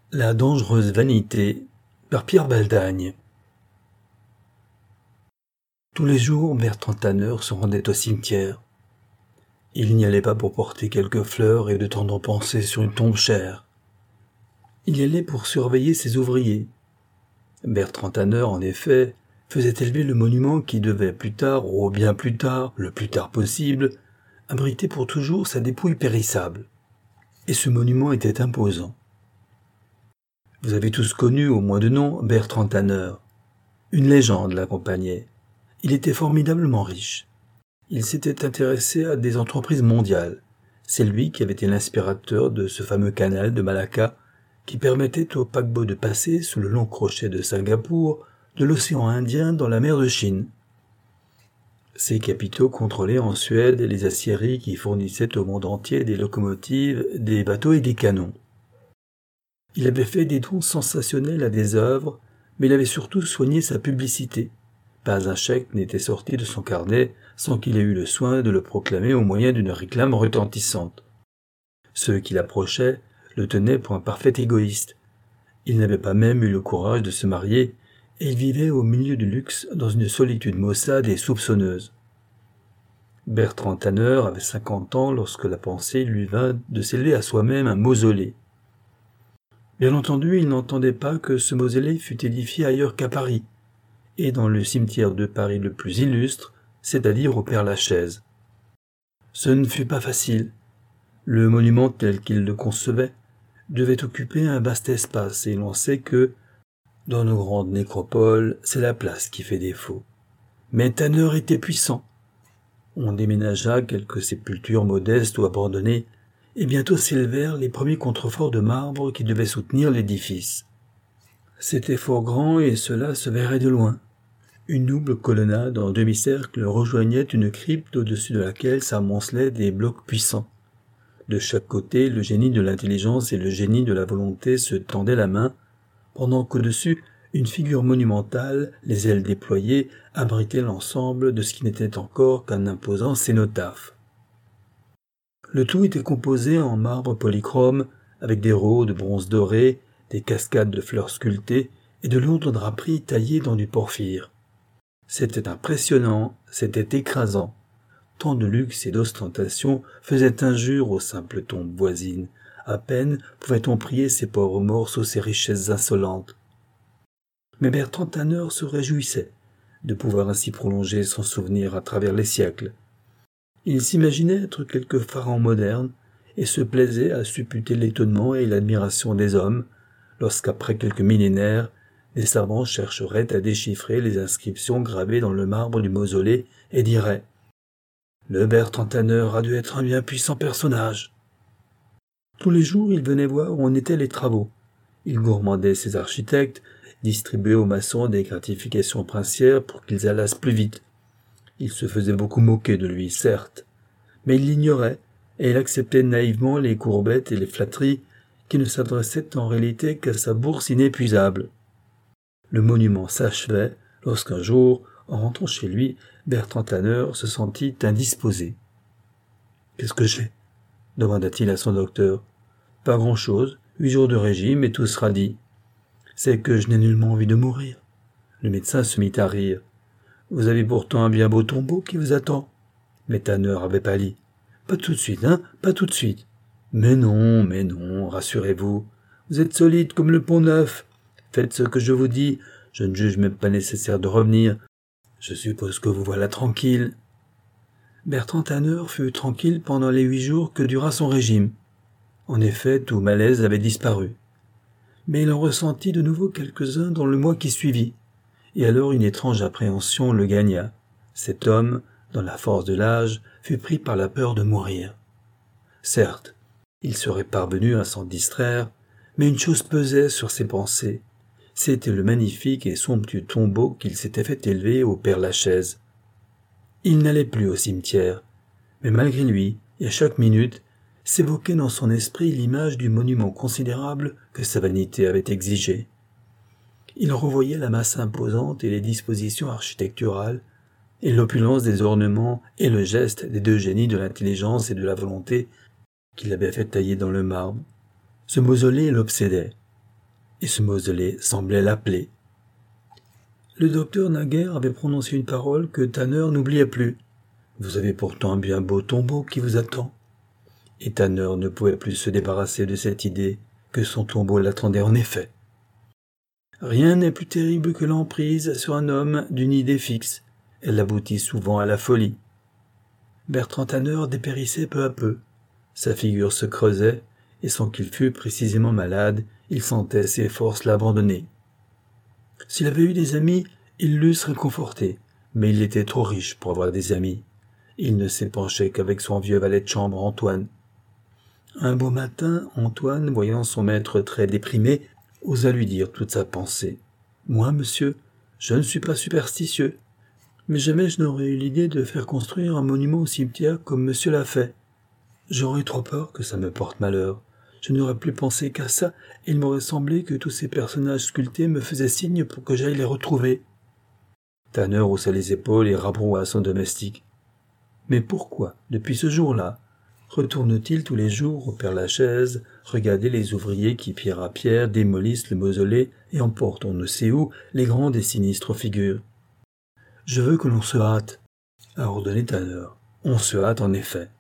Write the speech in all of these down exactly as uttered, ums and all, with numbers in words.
La dangereuse vanité par Pierre Baldagne. Tous les jours, Bertrand Tanner se rendait au cimetière. Il n'y allait pas pour porter quelques fleurs et de tendres pensées sur une tombe chère. Il y allait pour surveiller ses ouvriers. Bertrand Tanner, en effet, faisait élever le monument qui devait plus tard, ou bien plus tard, le plus tard possible, abriter pour toujours sa dépouille périssable. Et ce monument était imposant. Vous avez tous connu, au moins de nom, Bertrand Tanner. Une légende l'accompagnait. Il était formidablement riche. Il s'était intéressé à des entreprises mondiales. C'est lui qui avait été l'inspirateur de ce fameux canal de Malacca qui permettait aux paquebots de passer sous le long crochet de Singapour de l'océan Indien dans la mer de Chine. Ces capitaux contrôlaient en Suède les aciéries qui fournissaient au monde entier des locomotives, des bateaux et des canons. Il avait fait des dons sensationnels à des œuvres, mais il avait surtout soigné sa publicité. Pas un chèque n'était sorti de son carnet sans qu'il ait eu le soin de le proclamer au moyen d'une réclame retentissante. Ceux qui l'approchaient le tenaient pour un parfait égoïste. Il n'avait pas même eu le courage de se marier, et il vivait au milieu du luxe dans une solitude maussade et soupçonneuse. Bertrand Tanner avait cinquante ans lorsque la pensée lui vint de s'élever à soi-même un mausolée. Bien entendu, il n'entendait pas que ce mausolée fût édifié ailleurs qu'à Paris, et dans le cimetière de Paris le plus illustre, c'est-à-dire au Père-Lachaise. Ce ne fut pas facile. Le monument tel qu'il le concevait devait occuper un vaste espace, et l'on sait que, dans nos grandes nécropoles, c'est la place qui fait défaut. Mais Tanner était puissant. On déménagea quelques sépultures modestes ou abandonnées, et bientôt s'élevèrent les premiers contreforts de marbre qui devaient soutenir l'édifice. C'était fort grand et cela se verrait de loin. Une double colonnade en demi-cercle rejoignait une crypte au-dessus de laquelle s'amoncelaient des blocs puissants. De chaque côté, le génie de l'intelligence et le génie de la volonté se tendaient la main, pendant qu'au-dessus, une figure monumentale, les ailes déployées, abritait l'ensemble de ce qui n'était encore qu'un imposant cénotaphe. Le tout était composé en marbre polychrome, avec des rots de bronze doré, des cascades de fleurs sculptées et de lourdes draperies taillées dans du porphyre. C'était impressionnant, c'était écrasant. Tant de luxe et d'ostentation faisaient injure aux simples tombes voisines. À peine pouvait-on prier ces pauvres morts sous ces richesses insolentes. Mais Bertrand Tanner se réjouissait de pouvoir ainsi prolonger son souvenir à travers les siècles. Il s'imaginait être quelque pharaon moderne et se plaisait à supputer l'étonnement et l'admiration des hommes lorsqu'après quelques millénaires, les savants chercheraient à déchiffrer les inscriptions gravées dans le marbre du mausolée et diraient « Le Bertrand Tanner a dû être un bien puissant personnage. » Tous les jours, il venait voir où en étaient les travaux. Il gourmandait ses architectes, distribuait aux maçons des gratifications princières pour qu'ils allassent plus vite. Il se faisait beaucoup moquer de lui, certes, mais il l'ignorait, et il acceptait naïvement les courbettes et les flatteries qui ne s'adressaient en réalité qu'à sa bourse inépuisable. Le monument s'achevait lorsqu'un jour, en rentrant chez lui, Bertrand Tanner se sentit indisposé. « Qu'est-ce que j'ai ?» demanda-t-il à son docteur. « Pas grand-chose, huit jours de régime et tout sera dit. »« C'est que je n'ai nullement envie de mourir. » Le médecin se mit à rire. « Vous avez pourtant un bien beau tombeau qui vous attend. » Mais Tanner avait pâli. « Pas tout de suite, hein, pas tout de suite. »« Mais non, mais non, rassurez-vous. Vous êtes solide comme le pont neuf. Faites ce que je vous dis, je ne juge même pas nécessaire de revenir. Je suppose que vous voilà tranquille. » Bertrand Tanner fut tranquille pendant les huit jours que dura son régime. En effet, tout malaise avait disparu. Mais il en ressentit de nouveau quelques-uns dans le mois qui suivit, et alors une étrange appréhension le gagna. Cet homme, dans la force de l'âge, fut pris par la peur de mourir. Certes, il serait parvenu à s'en distraire, mais une chose pesait sur ses pensées. C'était le magnifique et somptueux tombeau qu'il s'était fait élever au Père-Lachaise. Il n'allait plus au cimetière, mais malgré lui, et à chaque minute, s'évoquait dans son esprit l'image du monument considérable que sa vanité avait exigé. Il revoyait la masse imposante et les dispositions architecturales, et l'opulence des ornements et le geste des deux génies de l'intelligence et de la volonté qu'il avait fait tailler dans le marbre. Ce mausolée l'obsédait. et ce mausolée semblait l'appeler. Le docteur Naguère avait prononcé une parole que Tanner n'oubliait plus. « Vous avez pourtant un bien beau tombeau qui vous attend. » Et Tanner ne pouvait plus se débarrasser de cette idée que son tombeau l'attendait en effet. Rien n'est plus terrible que l'emprise sur un homme d'une idée fixe. Elle aboutit souvent à la folie. Bertrand Tanner dépérissait peu à peu. Sa figure se creusait, et sans qu'il fût précisément malade, il sentait ses forces l'abandonner. S'il avait eu des amis, ils l'eussent réconforté, mais il était trop riche pour avoir des amis. Il ne s'épanchait qu'avec son vieux valet de chambre, Antoine. Un beau matin, Antoine, voyant son maître très déprimé, osa lui dire toute sa pensée. « Moi, monsieur, je ne suis pas superstitieux, mais jamais je n'aurais eu l'idée de faire construire un monument au cimetière comme monsieur l'a fait. J'aurais trop peur que ça me porte malheur. Je n'aurais plus pensé qu'à ça, et il m'aurait semblé que tous ces personnages sculptés me faisaient signe pour que j'aille les retrouver. » Tanner haussa les épaules et rabroua son domestique. « Mais pourquoi, depuis ce jour-là, retourne-t-il tous les jours au Père-Lachaise, regarder les ouvriers qui, pierre à pierre, démolissent le mausolée et emportent on ne sait où les grandes et sinistres figures ? Je veux que l'on se hâte, » a ordonné Tanner. On se hâte en effet.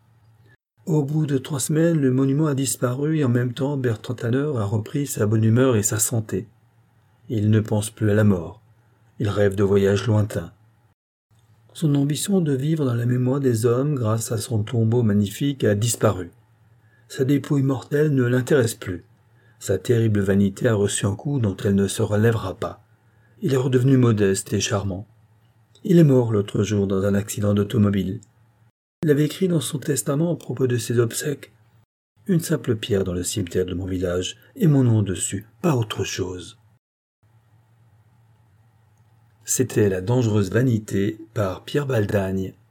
Au bout de trois semaines, le monument a disparu et en même temps Bertrand Tanner a repris sa bonne humeur et sa santé. Il ne pense plus à la mort. Il rêve de voyages lointains. Son ambition de vivre dans la mémoire des hommes grâce à son tombeau magnifique a disparu. Sa dépouille mortelle ne l'intéresse plus. Sa terrible vanité a reçu un coup dont elle ne se relèvera pas. Il est redevenu modeste et charmant. Il est mort l'autre jour dans un accident d'automobile. Il avait écrit dans son testament à propos de ses obsèques « Une simple pierre dans le cimetière de mon village et mon nom dessus, pas autre chose. » C'était La dangereuse vanité par Pierre Baldagne.